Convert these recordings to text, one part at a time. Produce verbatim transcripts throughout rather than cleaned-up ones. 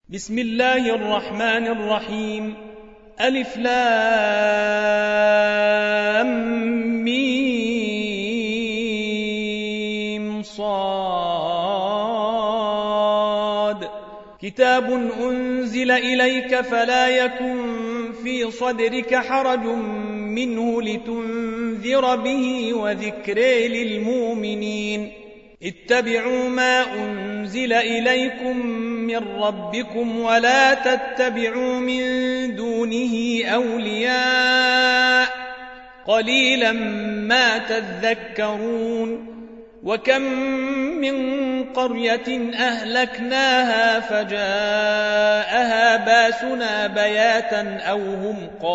بسم الله الرحمن الرحيم. ألف لام ميم صاد. كتاب أنزل إليك فلا يكن في صدرك حرج منه لتنذر به وذكر للمؤمنين. اتبعوا ما أنزل إليكم من ربكم ولا تتبعوا من دونه أولياء قليلا ما تذكرون. وكم من قرية أهلكناها فجاءها باسنا بياتا أو هم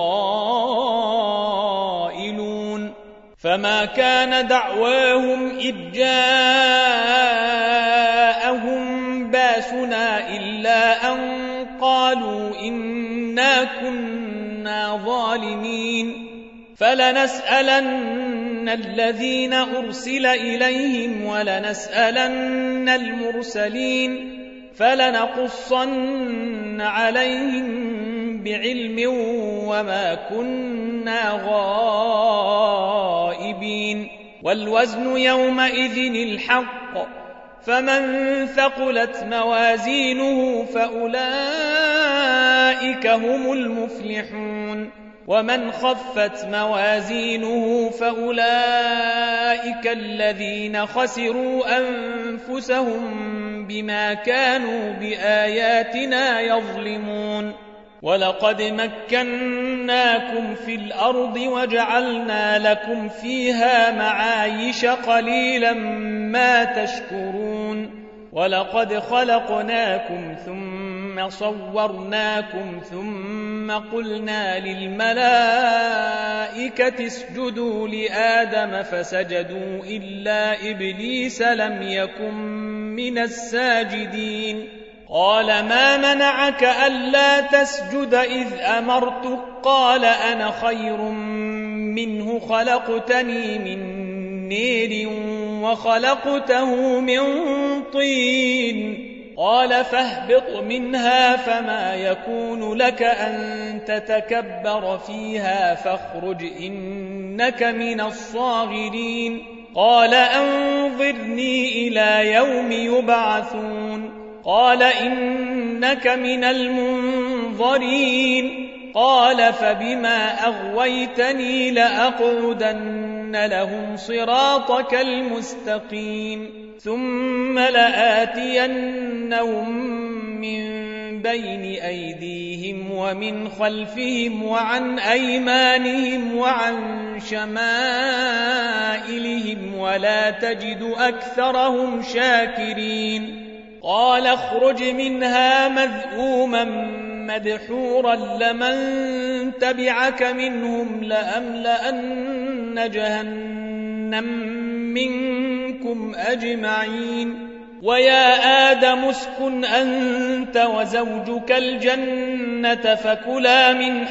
قائلون. فما كان دعواهم إذ جاءهم باسنا إلا أن قالوا إنا كنا ظالمين. فلنسألن الذين أرسل إليهم ولنسألن المرسلين فلنقصن عليهم بعلم وما كنا غائبين. والوزن يومئذ الحق فمن ثقلت موازينه فأولئك هم المفلحون ومن خفت موازينه فأولئك الذين خسروا أنفسهم بما كانوا بآياتنا يظلمون. ولقد مكناكم في الأرض وجعلنا لكم فيها معايش قليلا ما تشكرون. ولقد خلقناكم ثم صورناكم ثم قلنا للملائكة اسجدوا لآدم فسجدوا إلا إبليس لم يكن من الساجدين. قال ما منعك ألا تسجد إذ أمرتك؟ قال أنا خير منه خلقتني من نير وخلقته من طين. قال فاهبط منها فما يكون لك أن تتكبر فيها فاخرج إنك من الصاغرين. قال أنظرني إلى يوم يبعثون. قال إنك من المنظرين. قال فبما أغويتني لأقعدن لهم صراطك المستقيم ثم لآتينهم من بين أيديهم ومن خلفهم وعن أيمانهم وعن شمائلهم ولا تجد أكثرهم شاكرين. قال اخرج منها مذءوما مدحورا لمن تبعك منهم لأملأن جهنم منكم أجمعين. ويا آدم اسكن أنت وزوجك الجنة فكلا من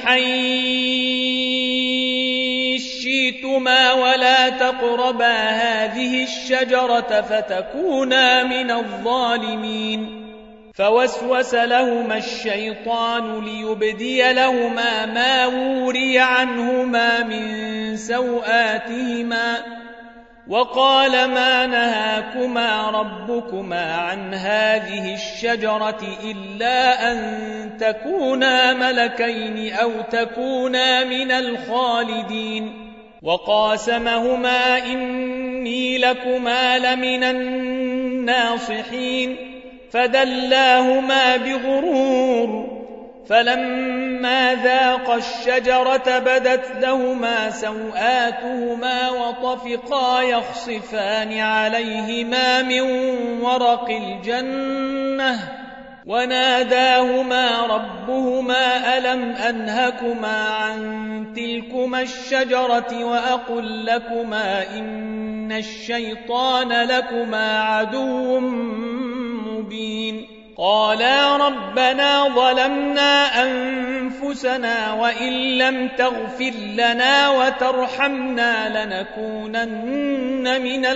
حيث شئتما ولا تقربا هذه الشجرة فتكونا من الظالمين. فوسوس لهما الشيطان ليبدي لهما ما وري عنهما من سوآتهما وقال ما نهاكما ربكما عن هذه الشجرة إلا أن تكونا ملكين أو تكونا من الخالدين. وقاسمهما إني لكما لمن الناصحين فدلاهما بغرور. فلما ذاقا الشجرة بدت لهما سوآتهما وطفقا يخصفان عليهما من ورق الجنة وناداهما ربهما ألم أنهكما عن تلكما الشجرة وأقل لكما إن الشيطان لكما عدو مبين. قالا ربنا ظلمنا أنفسنا وإن لم تغفر لنا وترحمنا لنكونن من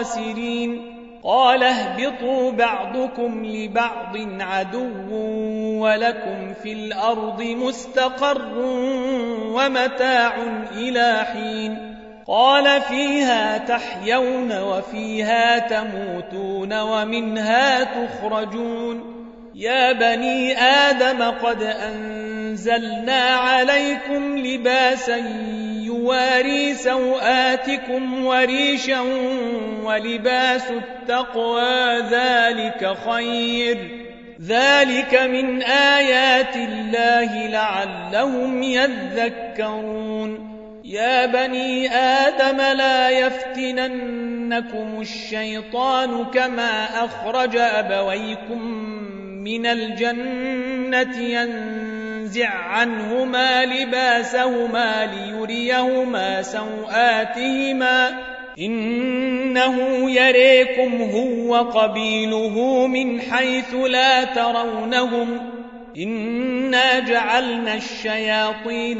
الخاسرين. قال اهبطوا بعضكم لبعض عدو ولكم في الأرض مستقر ومتاع إلى حين قال فيها تحيون وفيها تموتون ومنها تخرجون يا بني آدم قد أنزلنا عليكم لباسا يواري سوآتكم وريشا ولباس التقوى ذلك خير ذلك من آيات الله لعلهم يذكرون يا بني آدم لا يفتننكم الشيطان كما أخرج أبويكم من الجنة ينزع عنهما لباسهما ليريهما سوآتهما إنه يريكم هو قبيله من حيث لا ترونهم إنا جعلنا الشياطين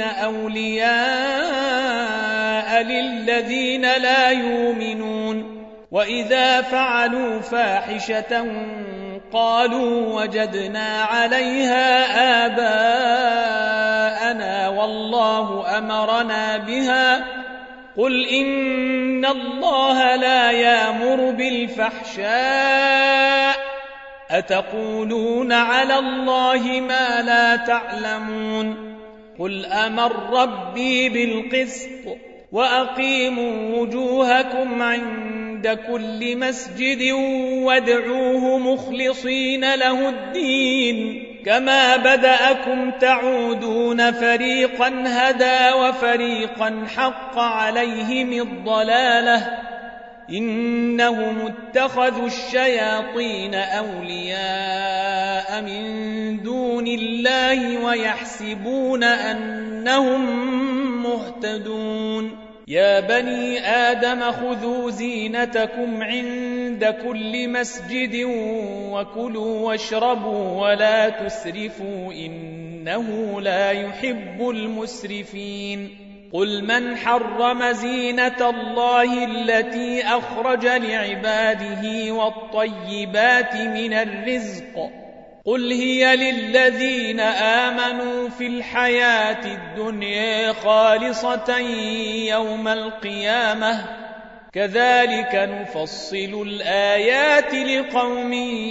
أولياء للذين لا يؤمنون وإذا فعلوا فاحشة قالوا وجدنا عليها آباءنا والله أمرنا بها قل إن الله لا يأمر بالفحشاء أتقولون على الله ما لا تعلمون قل أمر ربي بالقسط وأقيموا وجوهكم عند كل مسجد وادعوه مخلصين له الدين كما بدأكم تعودون فريقا هدى وفريقا حق عليهم الضلالة إنهم اتخذوا الشياطين أولياء من دون الله ويحسبون أنهم مهتدون يا بني آدم خذوا زينتكم عند كل مسجد وكلوا واشربوا ولا تسرفوا إنه لا يحب المسرفين قل من حرم زينة الله التي أخرج لعباده والطيبات من الرزق قل هي للذين آمنوا في الحياة الدنيا خالصة يوم القيامة كذلك نفصل الآيات لقوم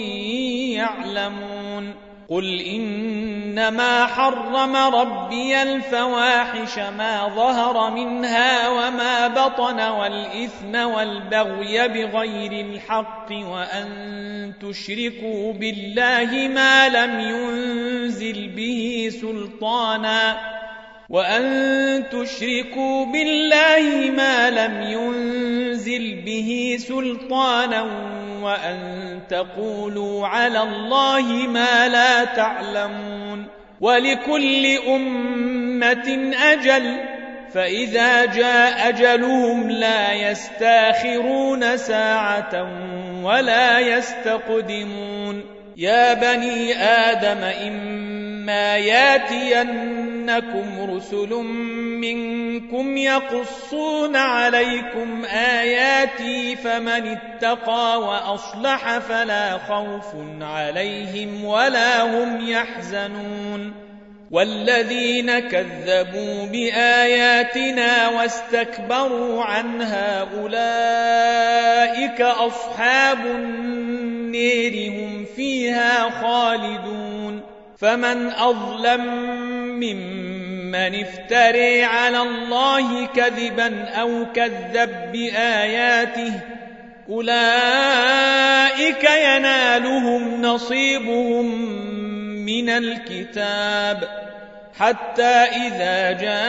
يعلمون قل إنما حرم ربي الفواحش ما ظهر منها وما بطن والإثم والبغي بغير الحق وأن تشركوا بالله ما لم ينزل به سلطانا وأن تشركوا بالله ما لم ينزل به سلطانا وأن تقولوا على الله ما لا تعلمون ولكل أمة أجل فإذا جاء أجلهم لا يستاخرون ساعة ولا يستقدمون يا بني آدم إما ياتينكم رسل منكم يقصون عليكم آياتي فمن اتقى وأصلح فلا خوف عليهم ولا هم يحزنون والذين كذبوا بآياتنا واستكبروا عنها أولئك أصحاب النير هم فيها خالدون فمن أظلم ممن افتري على الله كذبا أو كذب بآياته أولئك ينالهم نصيبهم من الكتاب حتى إذا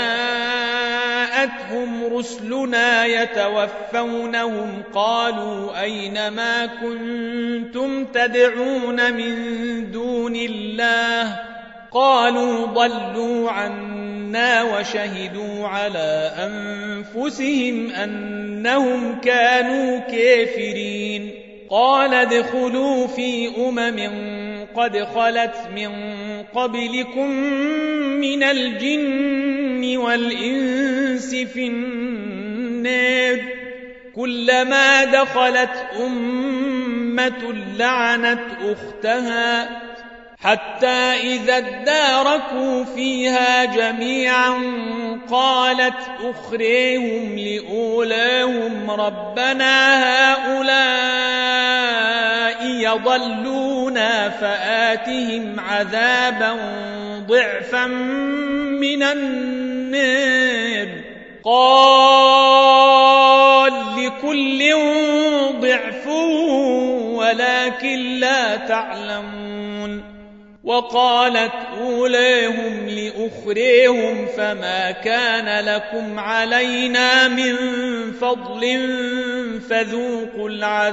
جاءتهم رسلنا يتوفونهم قالوا أين ما كنتم تدعون من دون الله قالوا ضلوا عنا وشهدوا على أنفسهم أنهم كانوا كافرين قال ادخلوا في أمم قد خلت من قبلكم من الجن والإنس في النار كلما دخلت أمة لعنت أختها حتى إذا اداركوا فيها جميعا قالت أخريهم لأولاهم ربنا هؤلاء يضلونا فآتهم عذابا ضعفا من النار قال لكل ضعف ولكن لا تعلمون وقالت أولاهم لأخريهم فما كان لكم علينا من فضل فذوقوا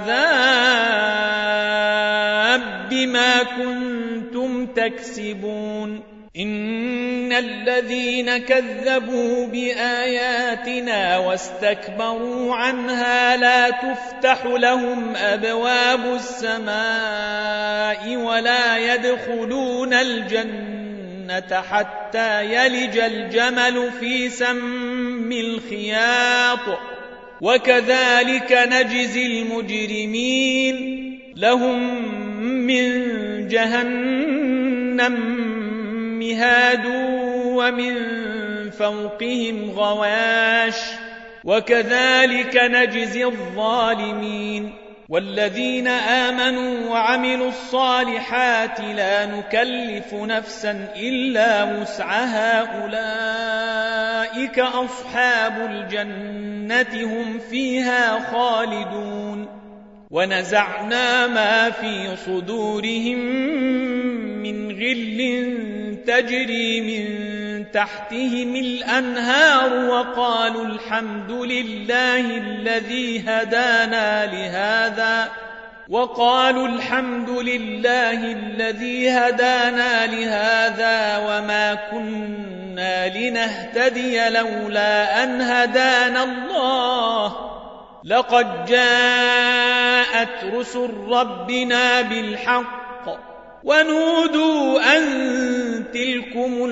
العذاب بما كنتم تكسبون إن الذين كذبوا بآياتنا واستكبروا عنها لا تفتح لهم أبواب السماء ولا يدخلون الجنة حتى يلج الجمل في سم الخياط وكذلك نجزي المجرمين لهم من جهنم مهاد ومن فوقهم غواش وكذلك نجزي الظالمين والذين آمنوا وعملوا الصالحات لا نكلف نفسا إلا وسعها أولئك أصحاب الجنة هم فيها خالدون ونزعنا ما في صدورهم من غل تجري من تحتهم الأنهار وقالوا الحمد لله الذي هدانا لهذا وقالوا الحمد لله الذي هدانا لهذا وما كنا لنهتدي لولا أن هدانا الله لقد جاءت رسل ربنا بالحق ونودوا أن تلكم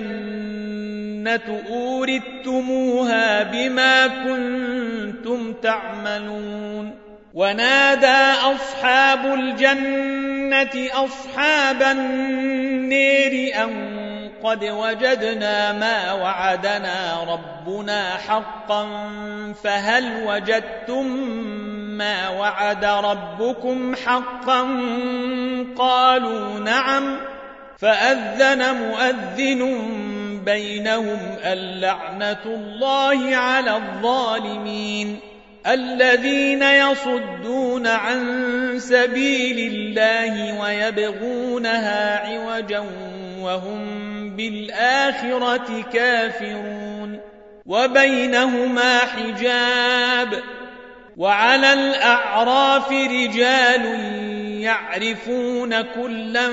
الجنة أورثتموها بما كنتم تعملون ونادى أصحاب الجنة أصحاب النار أن قد وجدنا ما وعدنا ربنا حقا فهل وجدتم ما وعد ربكم حقا قالوا نعم فأذن مؤذن بينهم اللعنة الله على الظالمين الذين يصدون عن سبيل الله ويبغونها عوجا وهم بالآخرة كافرون وبينهما حجاب وعلى الأعراف رجال يعرفون كلا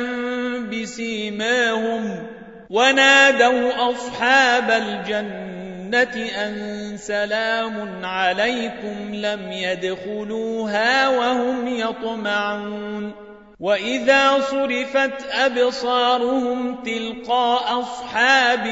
بسيماهم ونادوا أصحاب الجنة أن سلام عليكم لم يدخلوها وهم يطمعون وإذا صرفت أبصارهم تلقاء أصحاب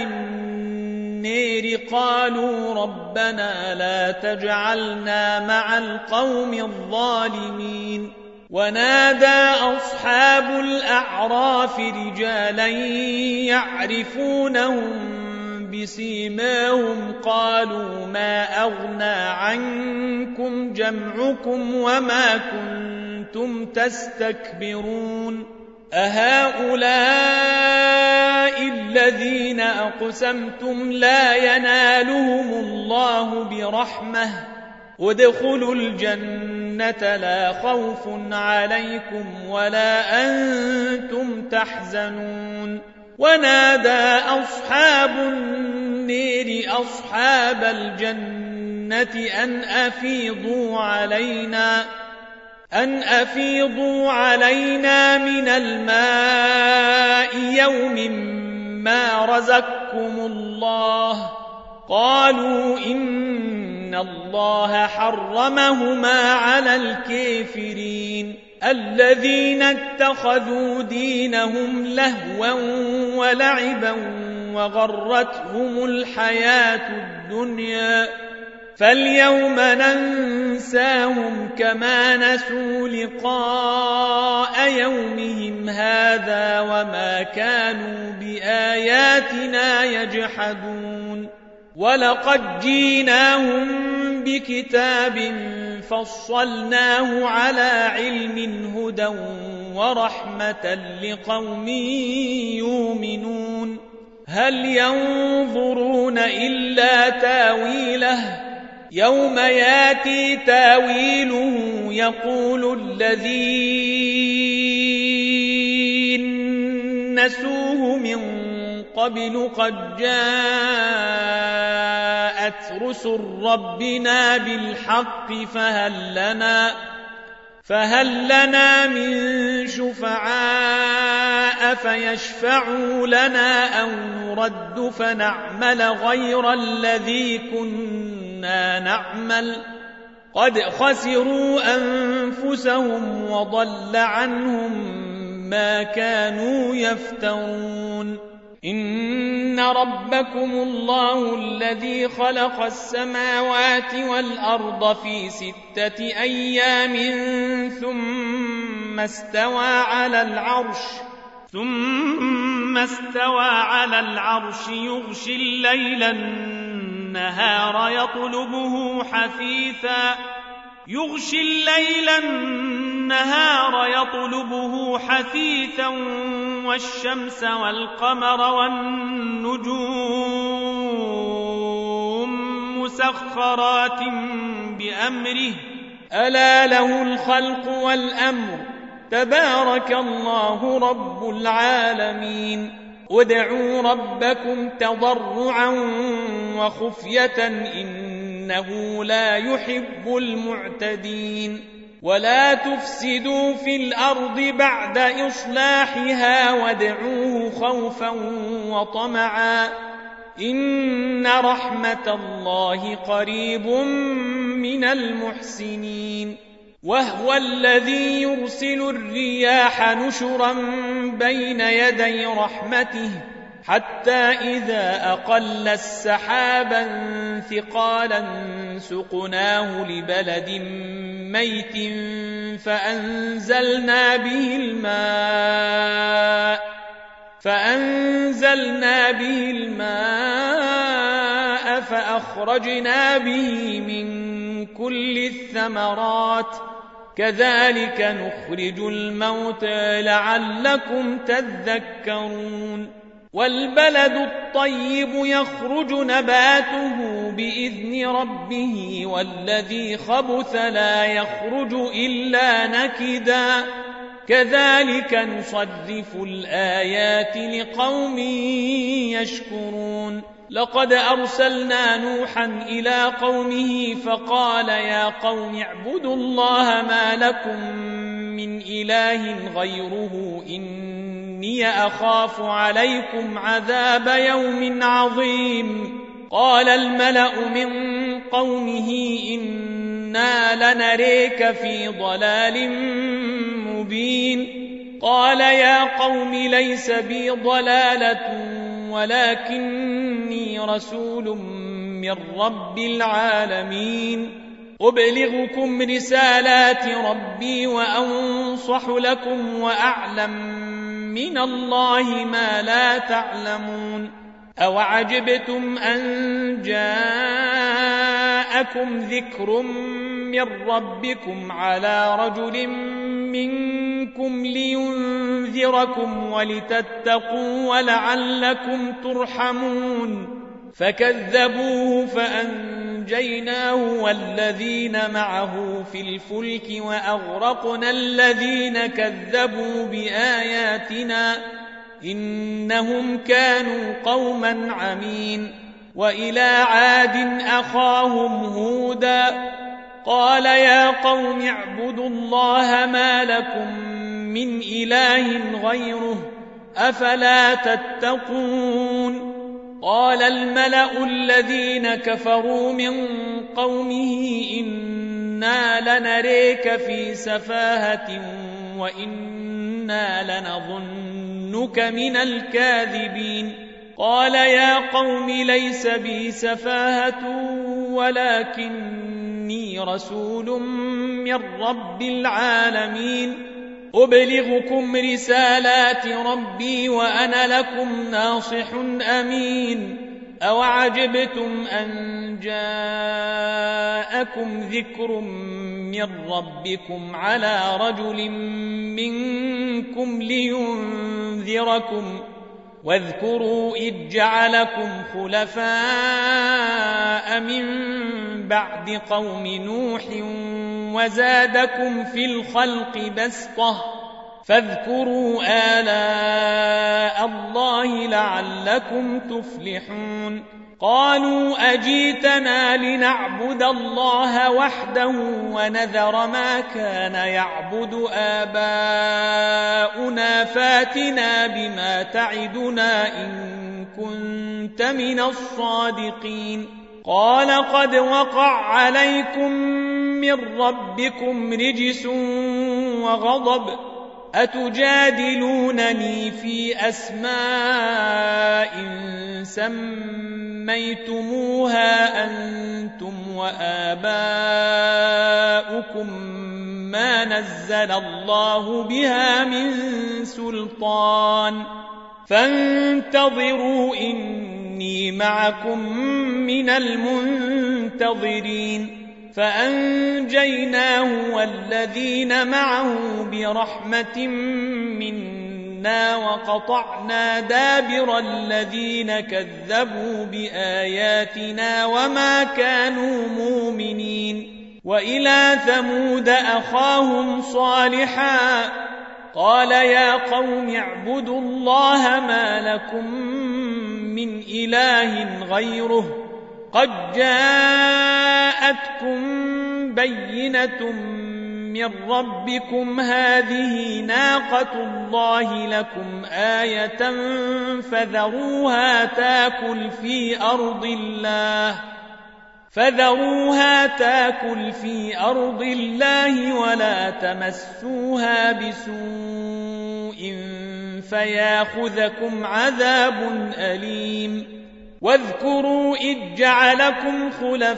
النار قالوا ربنا لا تجعلنا مع القوم الظالمين ونادى أصحاب الأعراف رجالا يعرفونهم بسيماهم قالوا ما أغنى عنكم جمعكم وما كنتم تستكبرون أهؤلاء الذين أقسمتم لا ينالهم الله برحمة ادخلوا الجنة لا خوف عليكم ولا أنتم تحزنون ونادى أصحاب النار أصحاب الجنة أن أفيضوا علينا أن أفيضوا علينا من الماء يوم ما رزقكم الله قالوا إن الله حرمهما على الكافرين الذين اتخذوا دينهم لهوا ولعبا وغرتهم الحياة الدنيا فاليوم ننساهم كما نسوا لقاء يومهم هذا وما كانوا بآياتنا يجحدون ولقد جيناهم بكتاب فصلناه على علم هدى ورحمة لقوم يؤمنون هل ينظرون إلا تاويله يوم ياتي تاويله يقول الذين نسوه من قبل قد جاءت رسل ربنا بالحق فهل لنا فهل لنا من شفعاء فيشفعوا لنا أو نرد فنعمل غير الذي كنا نعمل قد خسروا أنفسهم وضل عنهم ما كانوا يفترون إن ربكم الله الذي خلق السماوات والأرض في ستة أيام ثم استوى على العرش ثم استوى على العرش يغشي الليل النهار يطلبه حثيثا يغشي الليل النهار يطلبه حثيثا والشمس والقمر والنجوم مسخرات بأمره ألا له الخلق والأمر تبارك الله رب العالمين ادعوا ربكم تضرعا وخفية إنه لا يحب المعتدين ولا تفسدوا في الأرض بعد إصلاحها وادعوه خوفا وطمعا إن رحمة الله قريب من المحسنين وهو الذي يرسل الرياح نشرا بين يدي رحمته حتى إذا أقل السحابا ثقالا سقناه لبلد ميت فأنزلنا به الماء فأنزلنا به الماء فأخرجنا به من كل الثمرات كذلك نخرج الموتى لعلكم تذكرون والبلد الطيب يخرج نباته بإذن ربه والذي خبث لا يخرج إلا نكدا كذلك نصرف الآيات لقوم يشكرون لقد أرسلنا نوحا إلى قومه فقال يا قوم اعبدوا الله ما لكم من إله غيره إني أخاف عليكم عذاب يوم عظيم قال الملأ من قومه إنا لنريك في ضلال مبين قال يا قوم ليس بي ضلالة ولكني رسول من رب العالمين أبلغكم رسالات ربي وأنصح لكم وأعلم من الله ما لا تعلمون أوعجبتم أن جاءكم ذكر من ربكم على رجل منكم لينذركم ولتتقوا ولعلكم ترحمون فكذبوه فأنجيناه والذين معه في الفلك وأغرقنا الذين كذبوا بآياتنا إنهم كانوا قوما عمين وإلى عاد أخاهم هودا قال يا قوم اعبدوا الله ما لكم من إله غيره أفلا تتقون قال الملأ الذين كفروا من قومه إنا لنريك في سفاهة وإنا لنظنك من الكاذبين قال يا قوم ليس بي سفاهة ولكني رسول من رب العالمين أبلغكم رسالات ربي وأنا لكم ناصح أمين أوعجبتم أن جاءكم ذكر من ربكم على رجل منكم لينذركم واذكروا إذ جعلكم خلفاء من بعد قوم نوح وزادكم في الخلق بسطة فاذكروا آلاء الله لعلكم تفلحون قالوا أجيتنا لنعبد الله وحده ونذر ما كان يعبد آباؤنا فاتنا بما تعدنا إن كنت من الصادقين قال قد وقع عليكم من ربكم رجس وغضب أتجادلونني في أسماء سميتموها أنتم وآباؤكم ما نزل الله بها من سلطان فانتظروا إني معكم من المنتظرين فأنجيناه والذين معه برحمة منا وقطعنا دابر الذين كذبوا بآياتنا وما كانوا مؤمنين وإلى ثمود أخاهم صالحا قال يا قوم اعبدوا الله ما لكم من إله غيره قد جاءتكم بينة من ربكم هذه ناقة الله لكم آية فذروها تاكل في أرض الله فذروها تاكل في أرض الله ولا تمسوها بسوء فياخذكم عذاب أليم واذكروا إذ جعلكم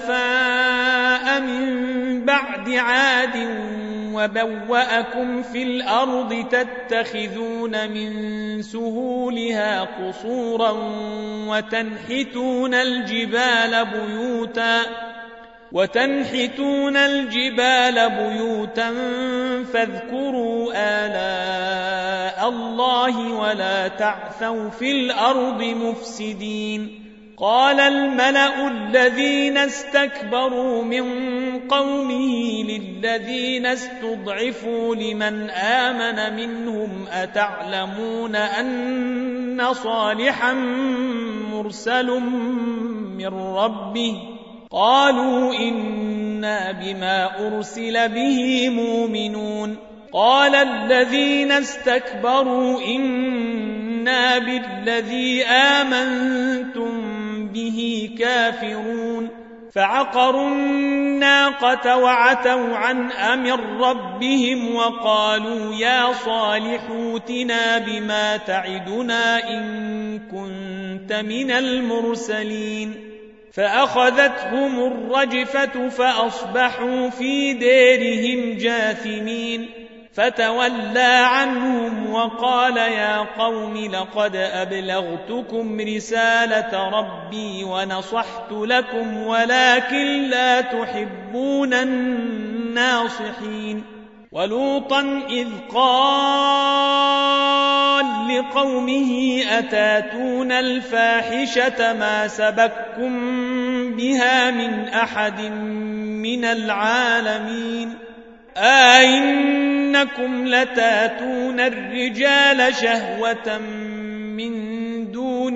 خلفاء من بعد عاد وبوأكم في الأرض تتخذون من سهولها قصورا وتنحتون الجبال بيوتا وتنحتون الجبال بيوتا فاذكروا آلاء الله ولا تعثوا في الأرض مفسدين قال الملأ الذين استكبروا من قومه للذين استضعفوا لمن آمن منهم أتعلمون أن صالحا مرسل من ربه قالوا إنا بما أرسل به مؤمنون قال الذين استكبروا إنا بالذي آمنتم به كافرون فعقروا الناقة وعتوا عن أمر ربهم وقالوا يا صالح ائتنا بما تعدنا إن كنت من المرسلين فأخذتهم الرجفة فأصبحوا في ديرهم جاثمين فتولى عنهم وقال يا قوم لقد أبلغتكم رسالة ربي ونصحت لكم ولكن لا تحبون الناصحين ولوطا إذ قال لقومه أتاتون الفاحشة ما سبقكم بها من أحد من العالمين أئنكم لتاتون الرجال شهوة من دون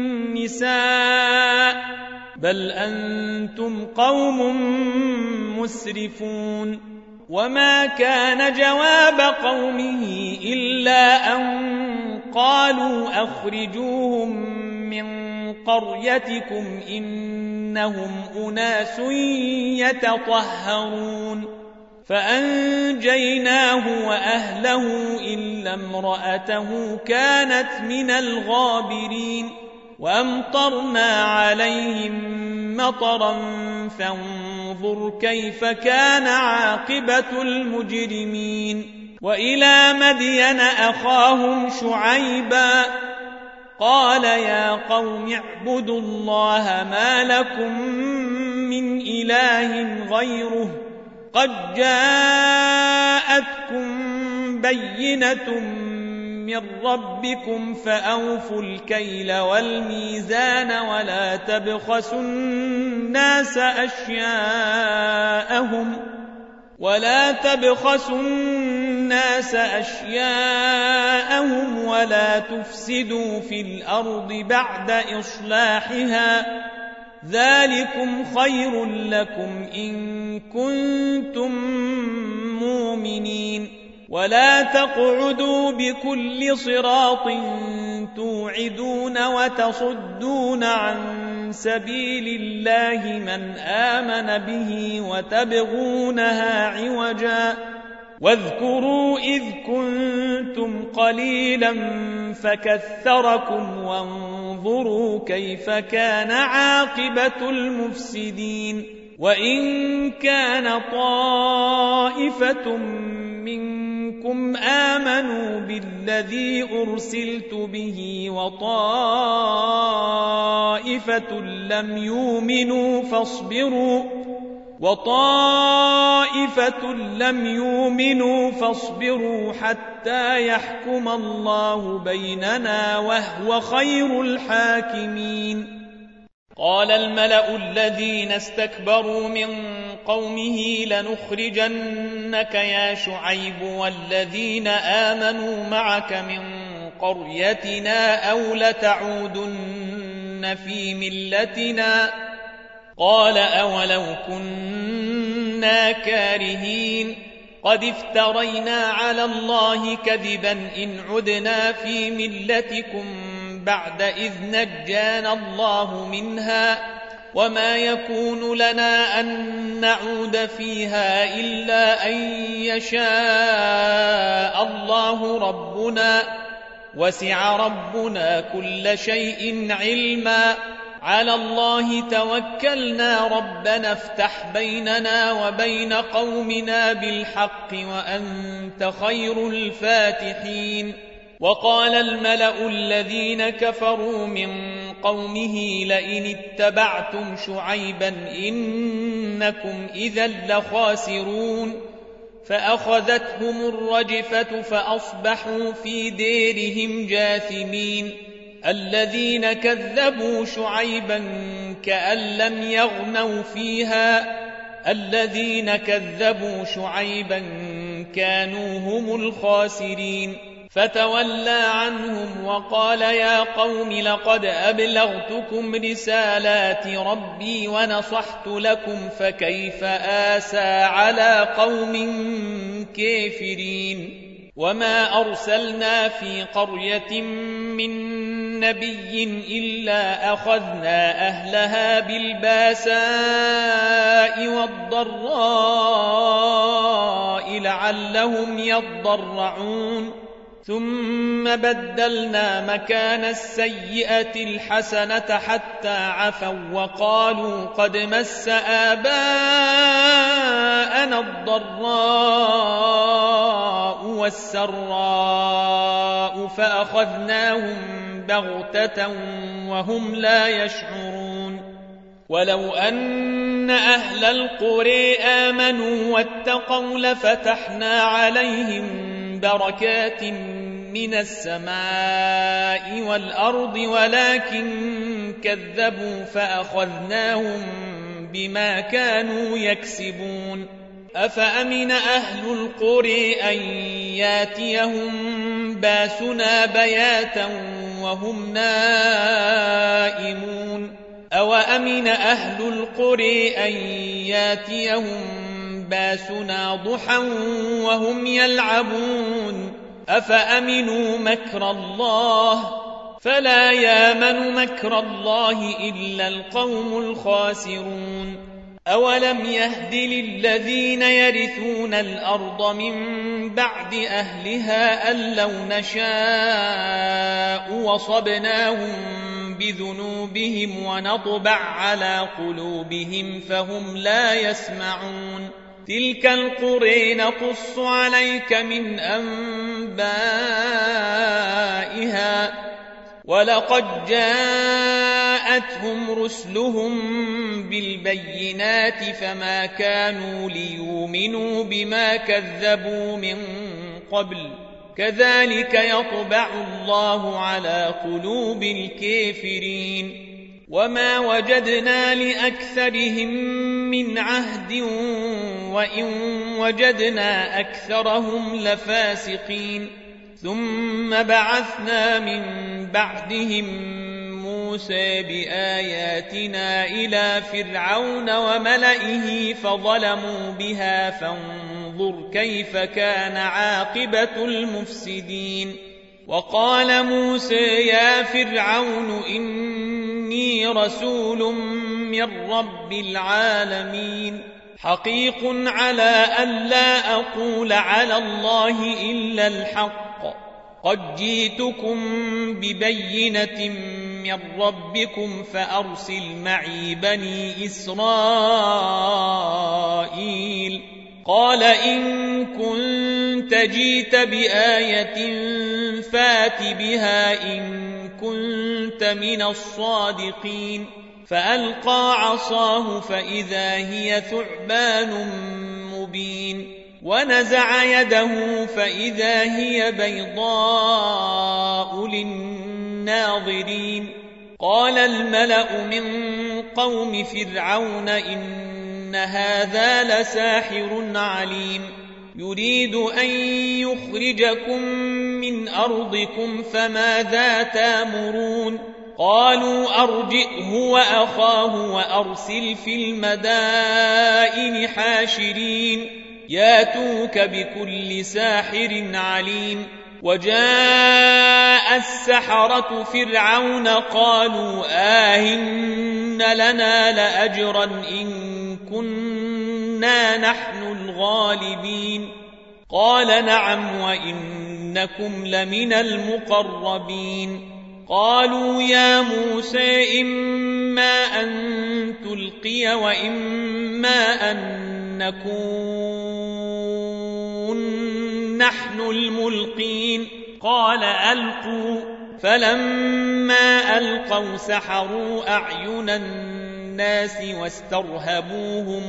النساء بل أنتم قوم مسرفون وما كان جواب قومه إلا أن قالوا أخرجوهم من قريتكم إنهم أناس يتطهرون فأنجيناه وأهله إلا امرأته كانت من الغابرين وأمطرنا عليهم مطرا فانظر كيف كان عاقبة المجرمين. وإلى مدين أخاهم شعيبا قال يا قوم اعبدوا الله ما لكم من إله غيره قد جاءتكم بينة من ربكم فأوفوا الكيل والميزان ولا تبخسوا الناس أشياءهم ولا تبخسوا الناس أشياءهم ولا تفسدوا في الأرض بعد إصلاحها ذلكم خير لكم إن كنتم مؤمنين. ولا تقعدوا بكل صراط توعدون وتصدون عن سبيل الله من آمن به وتبغونها عوجا واذكروا إذ كنتم قليلا فكثركم وانظروا كيف كان عاقبة المفسدين. وإن كان طائفة منكم آمنوا بالذي أرسلت به وطائفة لم يؤمنوا فاصبروا وطائفة لم يؤمنوا فاصبروا حتى يحكم الله بيننا وهو خير الحاكمين. قال الملأ الذين استكبروا من قومه لنخرجنك يا شعيب والذين آمنوا معك من قريتنا أو لتعودن في ملتنا قال أولو كنا كارهين قد افترينا على الله كذبا إن عدنا في ملتكم بعد إذ نجانا الله منها وما يكون لنا أن نعود فيها إلا أن يشاء الله ربنا وسع ربنا كل شيء علما على الله توكلنا ربنا افتح بيننا وبين قومنا بالحق وأنت خير الفاتحين. وقال الملأ الذين كفروا من قومه لئن اتبعتم شعيبا إنكم إذا لخاسرون فأخذتهم الرجفة فأصبحوا في ديرهم جاثمين. الذين كذبوا شعيبا كأن لم يغنوا فيها الذين كذبوا شعيبا كانوا هم الخاسرين. فتولى عنهم وقال يا قوم لقد أبلغتكم رسالات ربي ونصحت لكم فكيف آسى على قوم كافرين. وما أرسلنا في قرية من نبي إلا أخذنا أهلها بالباساء والضراء لعلهم يضرعون ثم بدلنا مكان السيئة الحسنة حتى عفوا وقالوا قد مس آباءنا الضراء والسراء فأخذناهم بغتة وهم لا يشعرون. ولو أن أهل القرى آمنوا واتقوا لفتحنا عليهم بركات من السماء والأرض ولكن كذبوا فأخذناهم بما كانوا يكسبون. أفأمن أهل القرى أن ياتيهم باسنا بياتا وهم نائمون أوأمن أهل القرى أن ياتيهم باسنا ضحى وهم يلعبون أفأمنوا مكر الله فلا يامن مكر الله إلا القوم الخاسرون. أولم يهد للذين يرثون الأرض من بعد أهلها أن لو نشاء وصبناهم بذنوبهم ونطبع على قلوبهم فهم لا يسمعون تلك القرى نقص عليك من أنبائها ولقد جاءتهم رسلهم بالبينات فما كانوا ليؤمنوا بما كذبوا من قبل كذلك يطبع الله على قلوب الكافرين وما وجدنا لأكثرهم من عهد وإن وجدنا أكثرهم لفاسقين ثم بعثنا من بعدهم موسى بآياتنا إلى فرعون وملئه فظلموا بها فانظر كيف كان عاقبة المفسدين وقال موسى يا فرعون إني رسول من رب العالمين حقيق على أن لا أقول على الله إلا الحق قد جئتكم ببينة من ربكم فأرسل معي بني إسرائيل قال إن كنت جئت بآية فات بها إن كنت من الصادقين فألقى عصاه فإذا هي ثعبان مبين ونزع يده فإذا هي بيضاء للناظرين قال الملأ من قوم فرعون إن هذا لساحر عليم يريد أن يخرجكم من أرضكم فماذا تامرون قالوا أرجئه وأخاه وأرسل في المدائن حاشرين ياتوك بكل ساحر عليم وجاء السحرة فرعون قالوا آهن لنا لأجرا إن كنا نحن الغالبين قال نعم وإنكم لمن المقربين قالوا يا موسى إما أن تلقي وإما أن نكون نحن الملقين قال ألقوا فلما ألقوا سحروا أعين الناس واسترهبوهم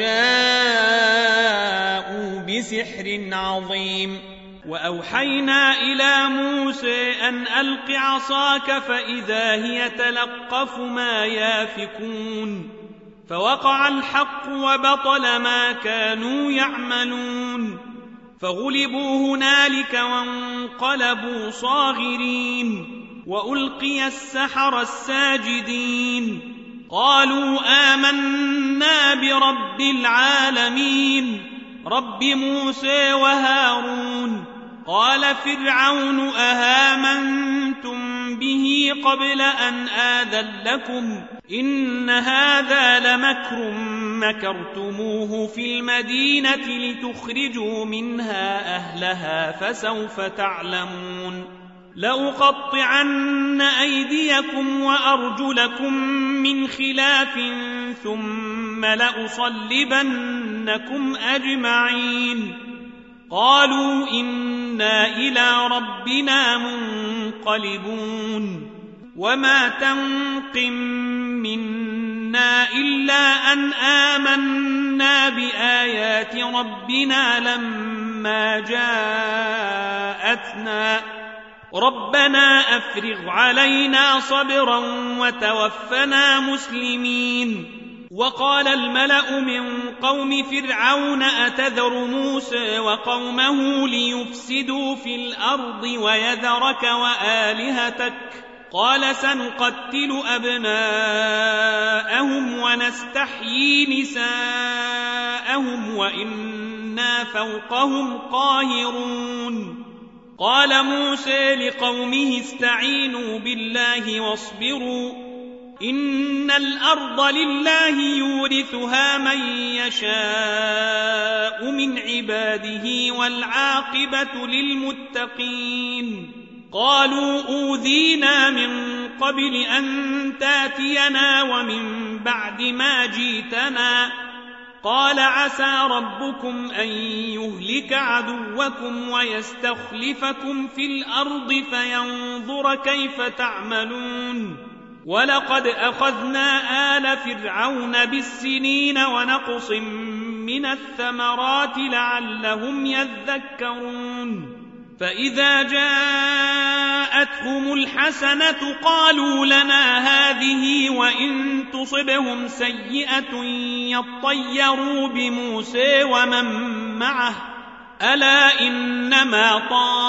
وجاءوا بسحر عظيم وأوحينا إلى موسى أن ألق عصاك فإذا هي تلقف ما يافكون فوقع الحق وبطل ما كانوا يعملون فغلبوا هنالك وانقلبوا صاغرين وألقي السحرة الساجدين قالوا آمنا برب العالمين رب موسى وهارون قال فرعون أهامنتم به قبل أن آذن لكم إن هذا لمكر مكرتموه في المدينة لتخرجوا منها أهلها فسوف تعلمون لأقطعن أيديكم وأرجلكم من خلاف ثم لأصلبنكم أجمعين قالوا إنا إلى ربنا منقلبون وما تنقم منا إلا أن آمنا بآيات ربنا لما جاءتنا ربنا أفرغ علينا صبرا وتوفنا مسلمين وقال الملأ من قوم فرعون أتذر موسى وقومه ليفسدوا في الأرض ويذرك وآلهتك قال سنقتل أبناءهم ونستحيي نساءهم وإنا فوقهم قاهرون قال موسى لقومه استعينوا بالله واصبروا إن الأرض لله يورثها من يشاء من عباده والعاقبة للمتقين. قالوا أوذينا من قبل أن تاتينا ومن بعد ما جيتنا. قال عسى ربكم أن يهلك عدوكم ويستخلفكم في الأرض فينظر كيف تعملون. ولقد أخذنا آل فرعون بالسنين ونقص من الثمرات لعلهم يذكرون. فإذا جاءتهم الحسنة قالوا لنا هذه وإن تصبهم سيئة يطيروا بموسى ومن معه ألا إنما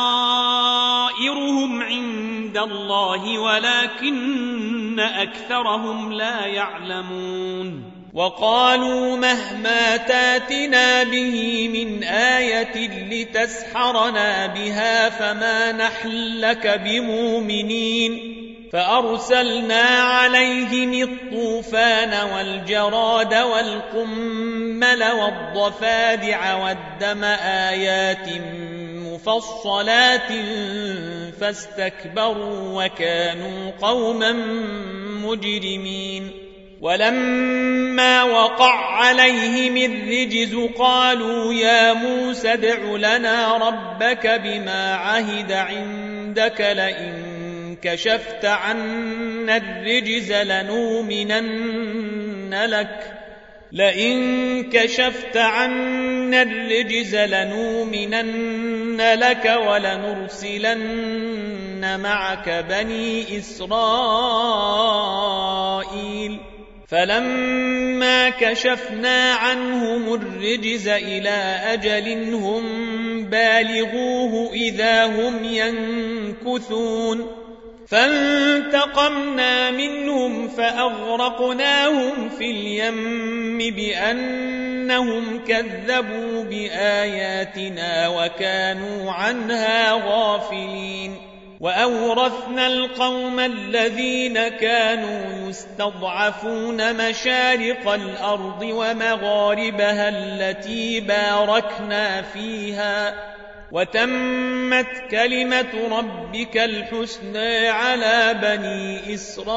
طائرهم عند الله ولكن أكثرهم لا يعلمون. وقالوا مهما تاتنا به من آية لتسحرنا بها فما نحن لك بمؤمنين. فأرسلنا عليهم الطوفان والجراد والقمل والضفادع والدم آيات مفصلات فاستكبروا وكانوا قوما مجرمين. ولما وقع عليهم الرجز قالوا يا موسى ادع لنا ربك بما عهد عندك لئن كشفت عنا الرجز لنؤمنن لك لئن كشفت عنا الرجز لنؤمنن لك ولنرسلن معك بني إسرائيل. فلما كشفنا عنهم الرجز إلى أجل هم بالغوه إذا هم ينكثون. فانتقمنا منهم فأغرقناهم في اليم بأنهم كذبوا بآياتنا وكانوا عنها غافلين. وأورثنا القوم الذين كانوا يستضعفون مشارق الأرض ومغاربها التي باركنا فيها وتمت كلمة ربك الحسنى على بني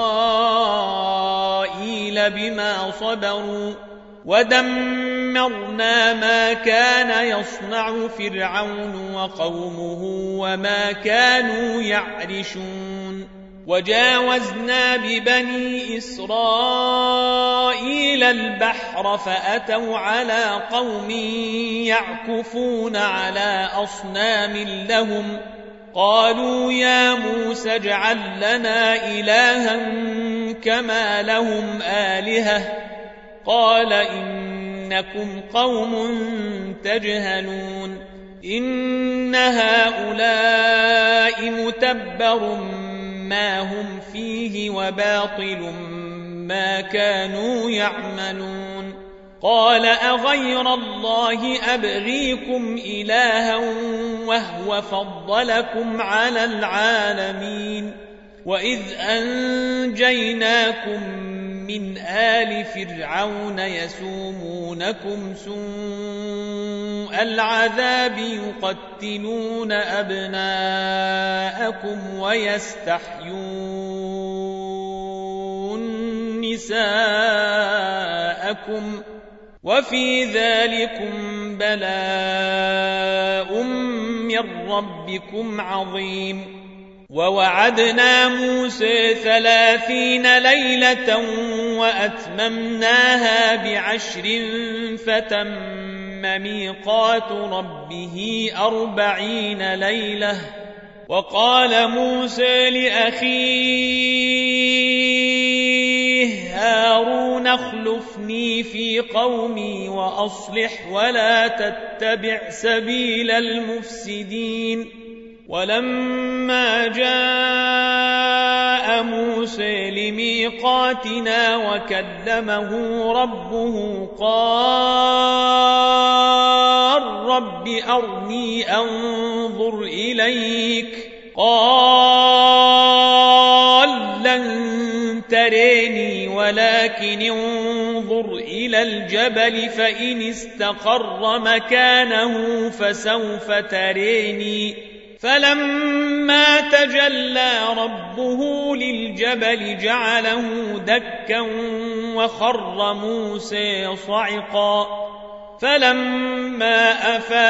إسرائيل بما صبروا ودمرنا ما كان يصنع فرعون وقومه وما كانوا يعرشون. وجاوزنا ببني إسرائيل البحر فأتوا على قوم يعكفون على أصنام لهم قالوا يا موسى اجعل لنا إلها كما لهم آلهة قال إنكم قوم تجهلون. إن هؤلاء متبر ما هم فيه وباطل ما كانوا يعملون. قال أغير الله أبغيكم إلها وهو فضلكم على العالمين. وإذ أنجيناكم من آل فرعون يسومونكم سوء العذاب يقتلون أبناءكم ويستحيون نساءكم وفي ذلكم بلاء من ربكم عظيم. ووعدنا موسى ثلاثين ليلة وأتممناها بعشر فتم ميقات ربه أربعين ليلة. وقال موسى لأخيه هارون اخلفني في قومي وأصلح ولا تتبع سبيل المفسدين. ولما جاء موسى لميقاتنا وكلمه ربه قال رب أرني أنظر إليك قال لن تريني ولكن انظر إلى الجبل فإن استقر مكانه فسوف تريني فلما تجلى ربه للجبل جعله دكا وخر موسى صعقا فلما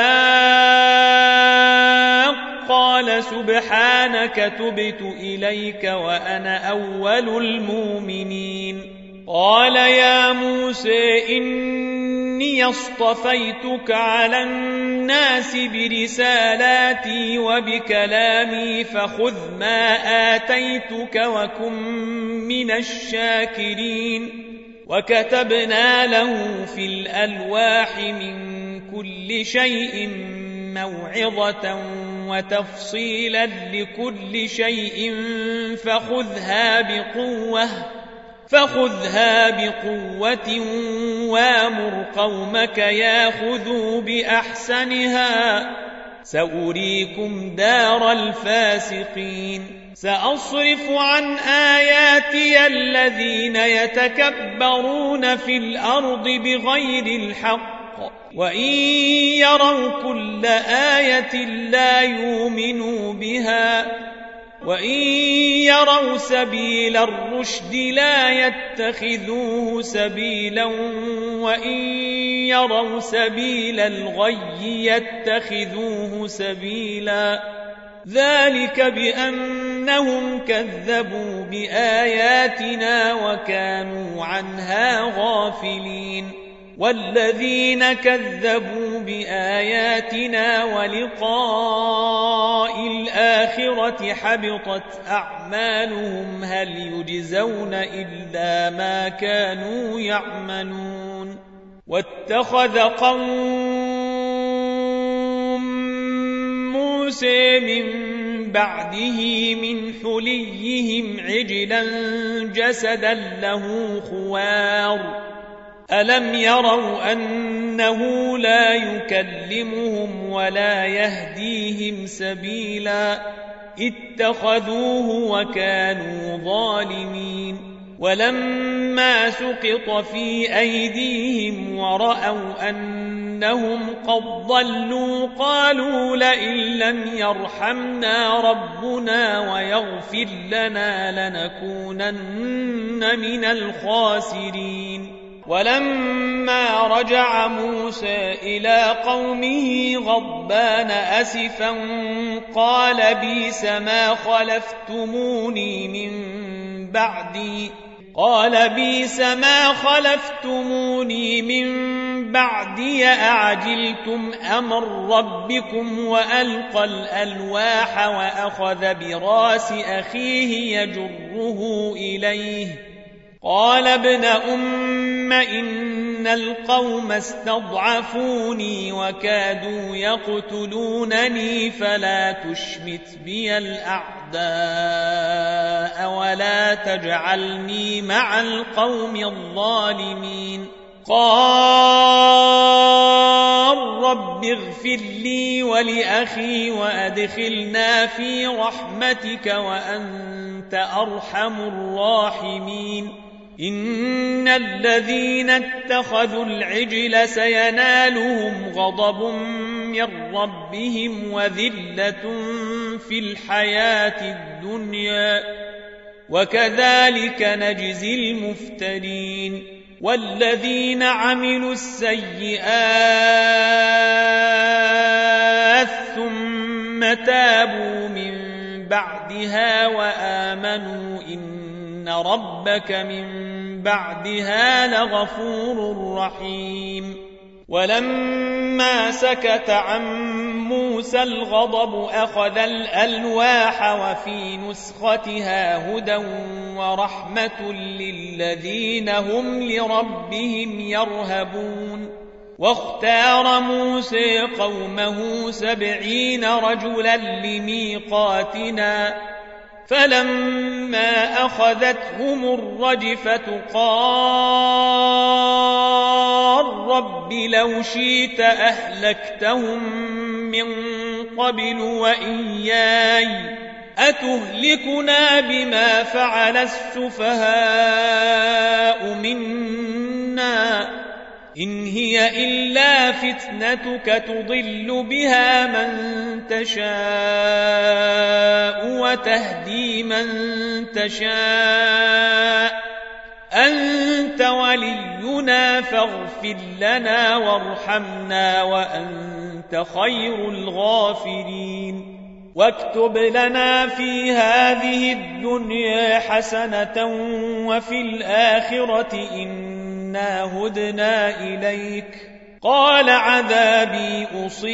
أفاق قال سبحانك تبت إليك وأنا أول المؤمنين قال يا موسى إني اصطفيتك على الناس برسالاتي وبكلامي فخذ ما آتيتك وكن من الشاكرين وكتبنا له في الألواح من كل شيء موعظة وتفصيلا لكل شيء فخذها بقوة فخذها بقوة وامر قومك ياخذوا بأحسنها سأريكم دار الفاسقين سأصرف عن آياتي الذين يتكبرون في الأرض بغير الحق وإن يروا كل آية لا يؤمنوا بها وإن يروا سبيل الرشد لا يتخذوه سبيلا وإن يروا سبيل الغي يتخذوه سبيلا ذلك بأنهم كذبوا بآياتنا وكانوا عنها غافلين والذين كذبوا بآياتنا ولقاء الآخرة حبطت أعمالهم هل يجزون إلا ما كانوا يعملون واتخذ قوم موسى من بعده من حليهم عجلا جسدا له خوار ألم يروا أنه لا يكلمهم ولا يهديهم سبيلا اتخذوه وكانوا ظالمين ولما سقط في أيديهم ورأوا أنهم قد ضلوا قالوا لئن لم يرحمنا ربنا ويغفر لنا لنكونن من الخاسرين ولما رجع موسى إلى قومه غضبان أسفا قال بئس ما خلفتموني من بعدي قال بئس ما خلفتموني من بعدي أعجلتم أمر ربكم وألقى الألواح وأخذ براس أخيه يجره إليه قال ابن أم إن القوم استضعفوني وكادوا يقتلونني فلا تشمت بي الأعداء ولا تجعلني مع القوم الظالمين قال رب اغفر لي ولأخي وأدخلنا في رحمتك وأنت أرحم الراحمين إن الذين اتخذوا العجل سينالهم غضب من ربهم وذلة في الحياة الدنيا وكذلك نجزي المفترين والذين عملوا السيئات ثم تابوا من بعدها وآمنوا إن ربك من بعدها لغفور رحيم ولما سكت عن موسى الغضب أخذ الألواح وفي نسختها هدى ورحمة للذين هم لربهم يرهبون واختار موسى قومه سبعين رجلا لميقاتنا فلما أخذتهم الرجفة قال رب لو شئت أهلكتهم من قبل وإياي أتهلكنا بما فعل السفهاء منا إن هي إلا فتنتك تضل بها من تشاء وتهدي من تشاء أنت ولينا فاغفر لنا وارحمنا وأنت خير الغافرين واكتب لنا في هذه الدنيا حسنة وفي الآخرة إنا هدنا إليك قال عذابي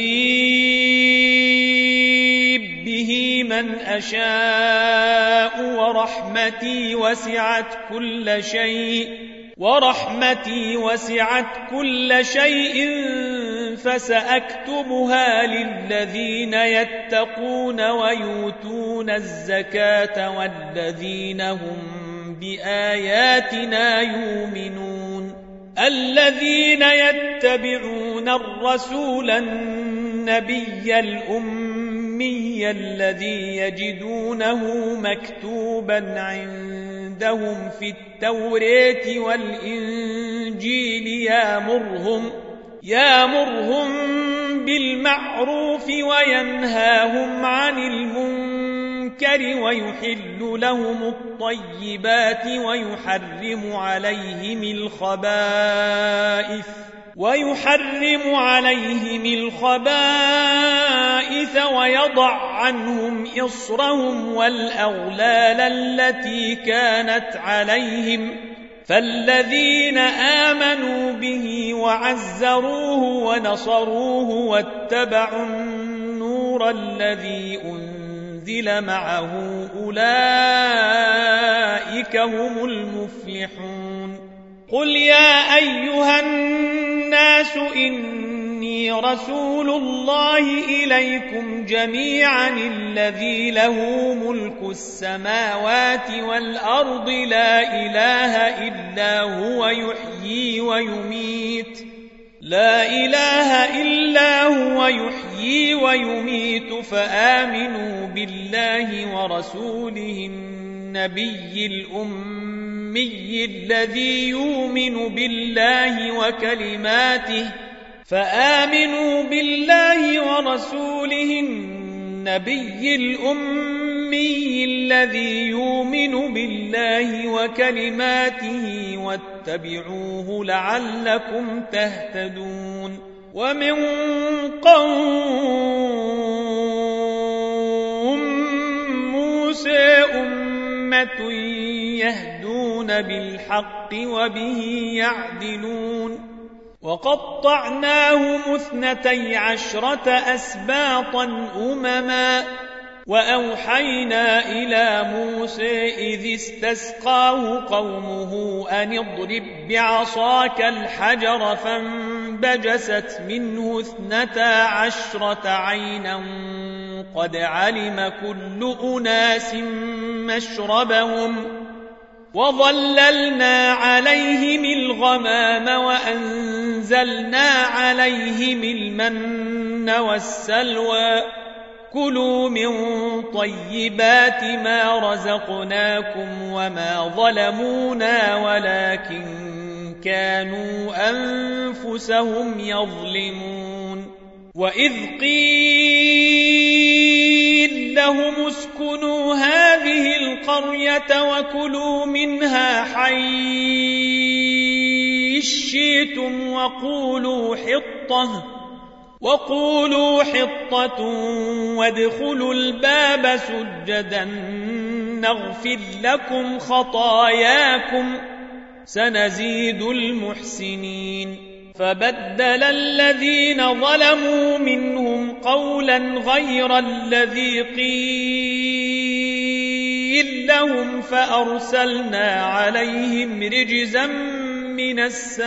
أصيب به من أشاء ورحمتي وسعت كل شيء ورحمتي وسعت كل شيء فسأكتبها للذين يتقون ويؤتون الزكاة والذين هم بآياتنا يؤمنون الذين يتبعون الرسول النبي الأمي الذي يجدونه مكتوبا عندهم في التوراة والإنجيل يأمرهم يأمرهم بالمعروف وينهاهم عن المنكر ويحل لهم الطيبات ويحرم عليهم الخبائث ويحرم عليهم الخبائث ويضع عنهم إصرهم والأغلال التي كانت عليهم فالذين آمنوا به وعزروه ونصروه واتبعوا النور الذي أنزل معه أولئك هم المفلحون قل يا أيها الناس إني رسول الله إليكم جميعا الذي له ملك السماوات والأرض لا إله إلا هو يحيي ويميت لا إله إلا هو يحيي ويميت فآمنوا بالله ورسوله النبي الأمي الذي يؤمن بالله وكلماته فآمنوا بالله ورسوله النبي الأمي الذي يؤمن بالله وكلماته واتبعوه لعلكم تهتدون ومن قوم موسى أمة يهدون بالحق وبه يعدلون وقطعناهم اثنتي عشرة أسباطا أمما وأوحينا إلى موسى إذ استسقاه قومه أن اضرب بعصاك الحجر فانبجست منه اثنتا عشرة عينا قد علم كل أناس مشربهم وظللنا عليهم الغمام وأنزلنا عليهم المن والسلوى كلوا من طيبات ما رزقناكم وما ظلمونا ولكن كانوا أنفسهم يظلمون وإذ قيل لهم اسكنوا هذه القرية وكلوا منها حيث شئتم وقولوا حطة وقولوا حطة وادخلوا الباب سجدا نغفر لكم خطاياكم سنزيد المحسنين فبدل الذين ظلموا منهم قولا غير الذي قيل لهم فأرسلنا عليهم رجزا من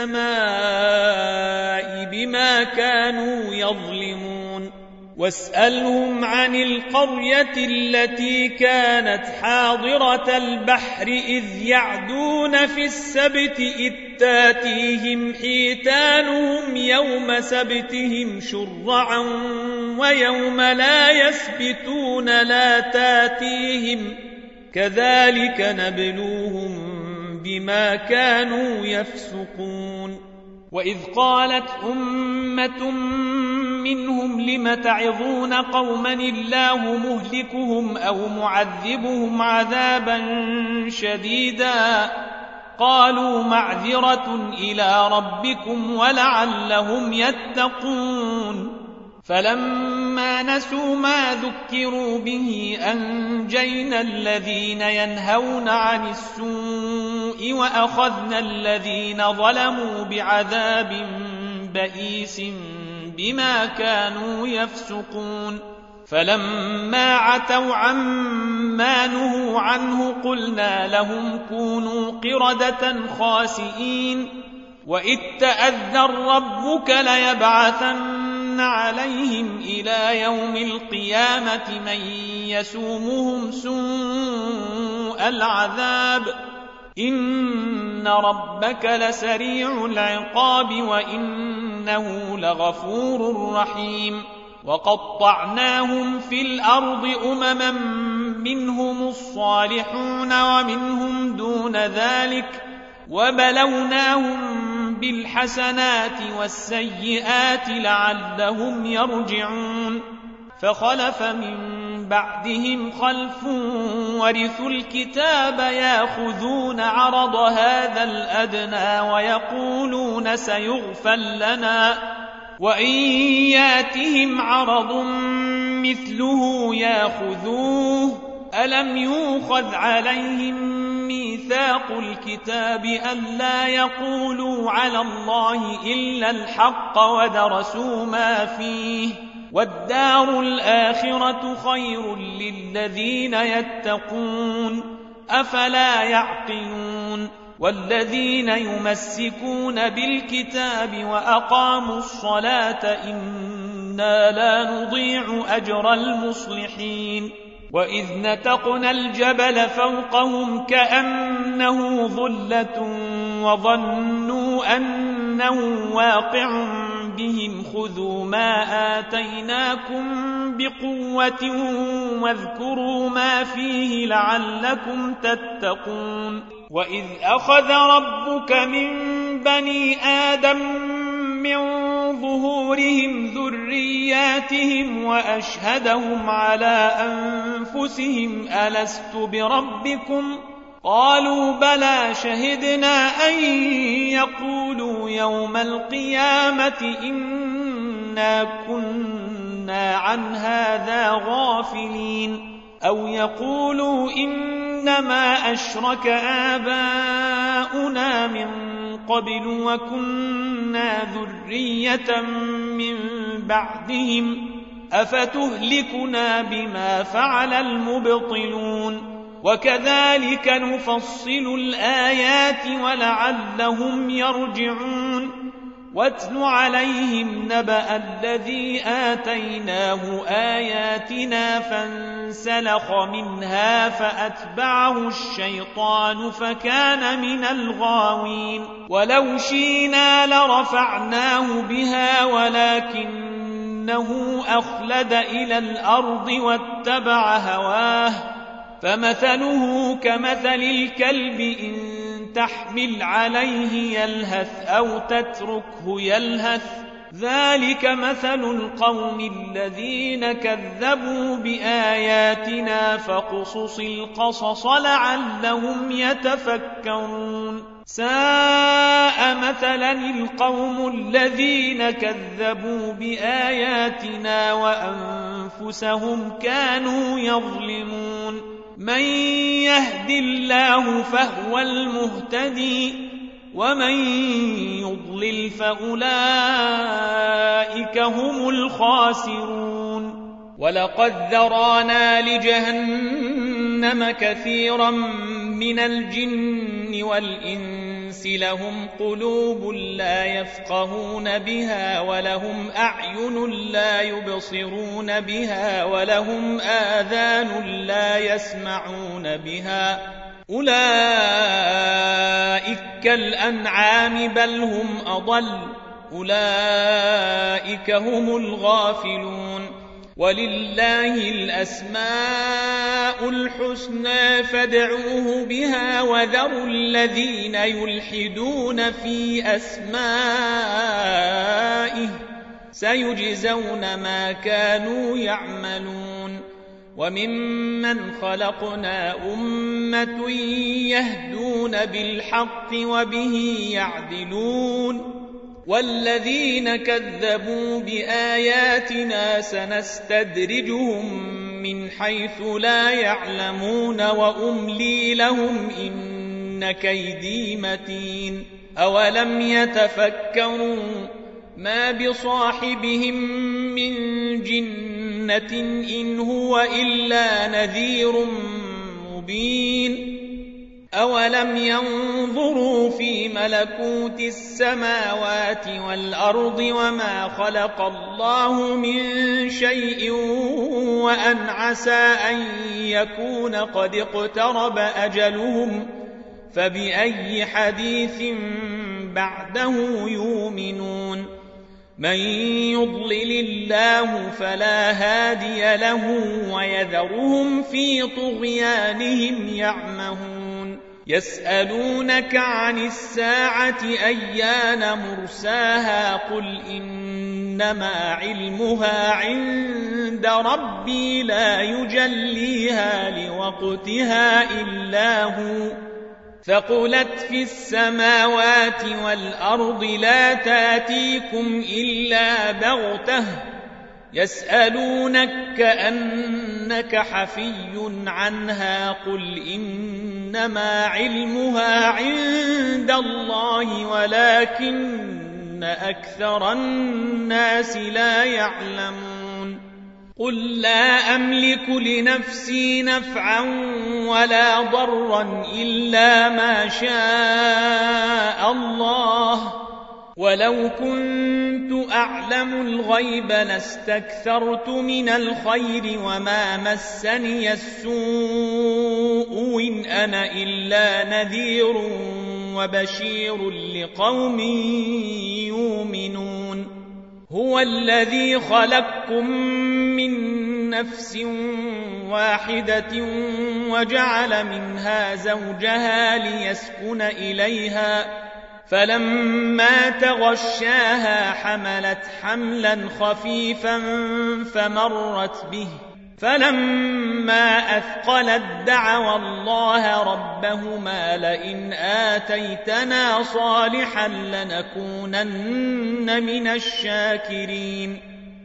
السماء بما كانوا يظلمون واسألهم عن القرية التي كانت حاضرة البحر إذ يعدون في السبت إذ تاتيهم حيتانهم يوم سبتهم شرعا ويوم لا يثبتون لا تاتيهم كذلك نبلوهم بما كانوا يفسقون وإذ قالت أمة منهم لم تعظون قوما الله مهلكهم أو معذبهم عذابا شديدا قالوا معذرة إلى ربكم ولعلهم يتقون فلما نسوا ما ذكروا به أنجينا الذين ينهون عن السوء وأخذنا الذين ظلموا بعذاب بئيس بما كانوا يفسقون فلما عتوا عما نهوا عنه قلنا لهم كونوا قردة خاسئين وإذ تأذن ربك ليبعثن عليهم إلى يوم القيامة من يسومهم سوء العذاب إن ربك لسريع العقاب وإنه لغفور رحيم وقطعناهم في الأرض أمما منهم الصالحون ومنهم دون ذلك وبلوناهم بالحسنات والسيئات لعلهم يرجعون فخلف من بعدهم خلف ورثوا الكتاب ياخذون عرض هذا الأدنى ويقولون سيغفر لنا وإن ياتهم عرض مثله ياخذوه ألم يؤخذ عليهم ميثاق الكتاب ألا يقولوا على الله إلا الحق ودرسوا ما فيه والدار الآخرة خير للذين يتقون أفلا يعقلون والذين يمسكون بالكتاب وأقاموا الصلاة إنا لا نضيع أجر المصلحين وإذ نتقنا الجبل فوقهم كأنه ظلة وظنوا أنه واقع بهم خذوا ما آتيناكم بقوة واذكروا ما فيه لعلكم تتقون وإذ أخذ ربك من بني آدم من ظهورهم ذرياتهم وأشهدهم على أنفسهم ألست بربكم قالوا بلى شهدنا أن يقولوا يوم القيامة إنا كنا عن هذا غافلين أو يقولوا إنما أشرك آباؤنا من قبل وكنا ذرية من بعدهم أفتهلكنا بما فعل المبطلون وكذلك نفصل الآيات ولعلهم يرجعون واتل عليهم نبأ الذي آتيناه آياتنا فانسلخ منها فأتبعه الشيطان فكان من الغاوين ولو شئنا لرفعناه بها ولكنه أخلد إلى الأرض واتبع هواه فمثله كمثل الكلب إن تحمل عليه يلهث أو تتركه يلهث ذلك مثل القوم الذين كذبوا بآياتنا فاقصص القصص لعلهم يتفكرون ساء مثلا القوم الذين كذبوا بآياتنا وأنفسهم كانوا يظلمون من يهد الله فهو المهتدي ومن يضلل فأولئك هم الخاسرون ولقد ذرانا لجهنم كثيرا من الجن والإنس لهم قلوب لا يفقهون بها ولهم أعين لا يبصرون بها ولهم آذان لا يسمعون بها أولئك كالأنعام بل هم أضل أولئك هم الغافلون ولله الأسماء الحسنى فادعوه بها وذروا الذين يلحدون في أسمائه سيجزون ما كانوا يعملون وممن خلقنا أمة يهدون بالحق وبه يعدلون والذين كذبوا بآياتنا سنستدرجهم من حيث لا يعلمون وأملي لهم إن كيدي متين أولم يتفكروا ما بصاحبهم من جنة إن هو إلا نذير مبين أولم ينظروا في ملكوت السماوات والأرض وما خلق الله من شيء وأن عسى أن يكون قد اقترب أجلهم فبأي حديث بعده يؤمنون من يضلل الله فلا هادي له ويذرهم في طغيانهم يعمهون يسألونك عن الساعة أيان مرساها قل إنما علمها عند ربي لا يجليها لوقتها إلا هو ثقلت في السماوات والأرض لا تاتيكم إلا بغتة يسألونك كأنك حفي عنها قل إنما علمها عند الله ولكن أكثر الناس لا يعلمون قل لا أملك لنفسي نفعا ولا ضرا إلا ما شاء الله ولو كنت أعلم الغيب لاستكثرت من الخير وما مسني السوء إن أنا إلا نذير وبشير لقوم يؤمنون هو الذي خلقكم من نفس واحدة وجعل منها زوجها ليسكن إليها فلما تغشاها حملت حملا خفيفا فمرت به فلما أثقلت دعوا الله ربهما لئن آتيتنا صالحا لنكونن من الشاكرين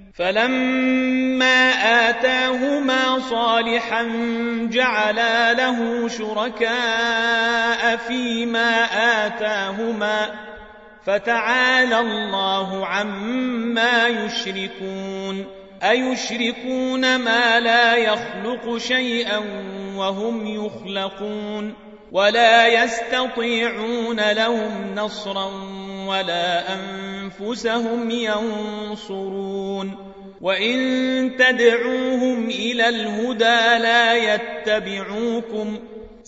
فلما آتاهما صالحا جعلا له شركاء فيما آتاهما فتعالى الله عما يشركون أيشركون ما لا يخلق شيئا وهم يخلقون ولا يستطيعون لهم نصرا ولا أنفسهم ينصرون وإن تدعوهم إلى الهدى لا يتبعوكم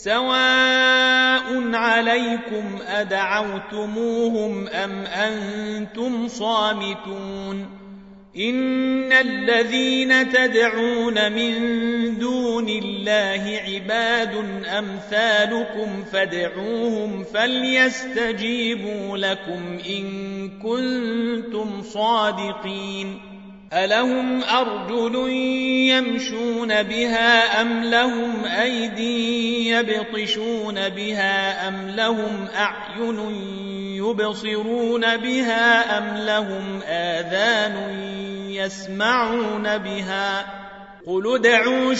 سواء عليكم أدعوتموهم أم أنتم صامتون إن الذين تدعون من دون الله عباد أمثالكم فادعوهم فليستجيبوا لكم إن كنتم صادقين ألهم أرجل يمشون بها أم لهم أيدي يبطشون بها أم لهم أعين يبصرون بها أم لهم آذان يسمعون بها قل ادعوا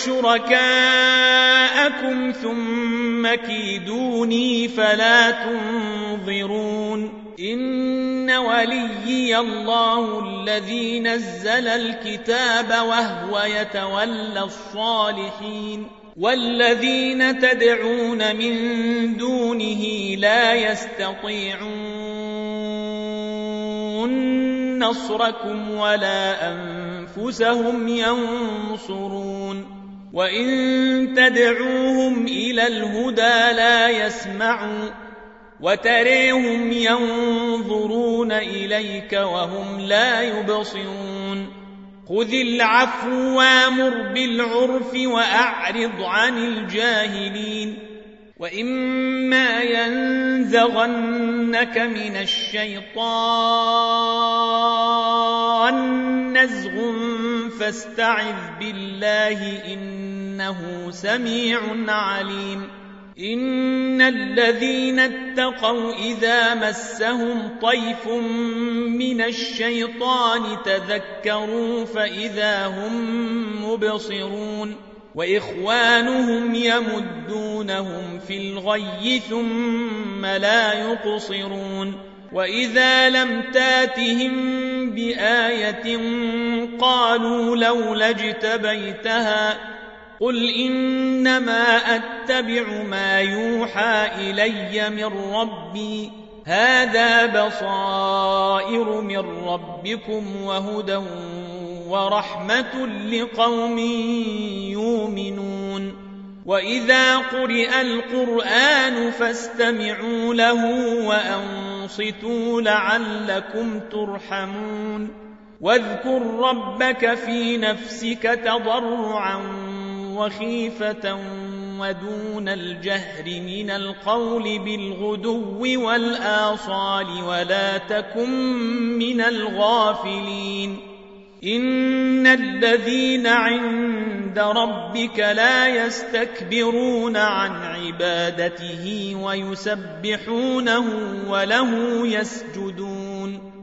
شركاءكم ثم كيدوني فلا تنظرون إن وليي الله الذي نزل الكتاب وهو يتولى الصالحين والذين تدعون من دونه لا يستطيعون نصركم ولا أنفسهم ينصرون وإن تدعوهم إلى الهدى لا يسمعوا وتريهم ينظرون إليك وهم لا يبصرون خذ العفو وامر بالعرف وأعرض عن الجاهلين وإما ينزغنك من الشيطان نزغ فاستعذ بالله إنه سميع عليم إن الذين اتقوا إذا مسهم طيف من الشيطان تذكروا فإذا هم مبصرون وإخوانهم يمدونهم في الغي ثم لا يقصرون وإذا لم تاتهم بآية قالوا لولا اجتبيتها قل إنما أتبع ما يوحى إلي من ربي هذا بصائر من ربكم وهدى ورحمة لقوم يؤمنون وإذا قرئ القرآن فاستمعوا له وأنصتوا لعلكم ترحمون واذكر ربك في نفسك تضرعا وخيفة ودون الجهر من القول بالغدو والآصال ولا تكن من الغافلين إن الذين عند ربك لا يستكبرون عن عبادته ويسبحونه وله يسجدون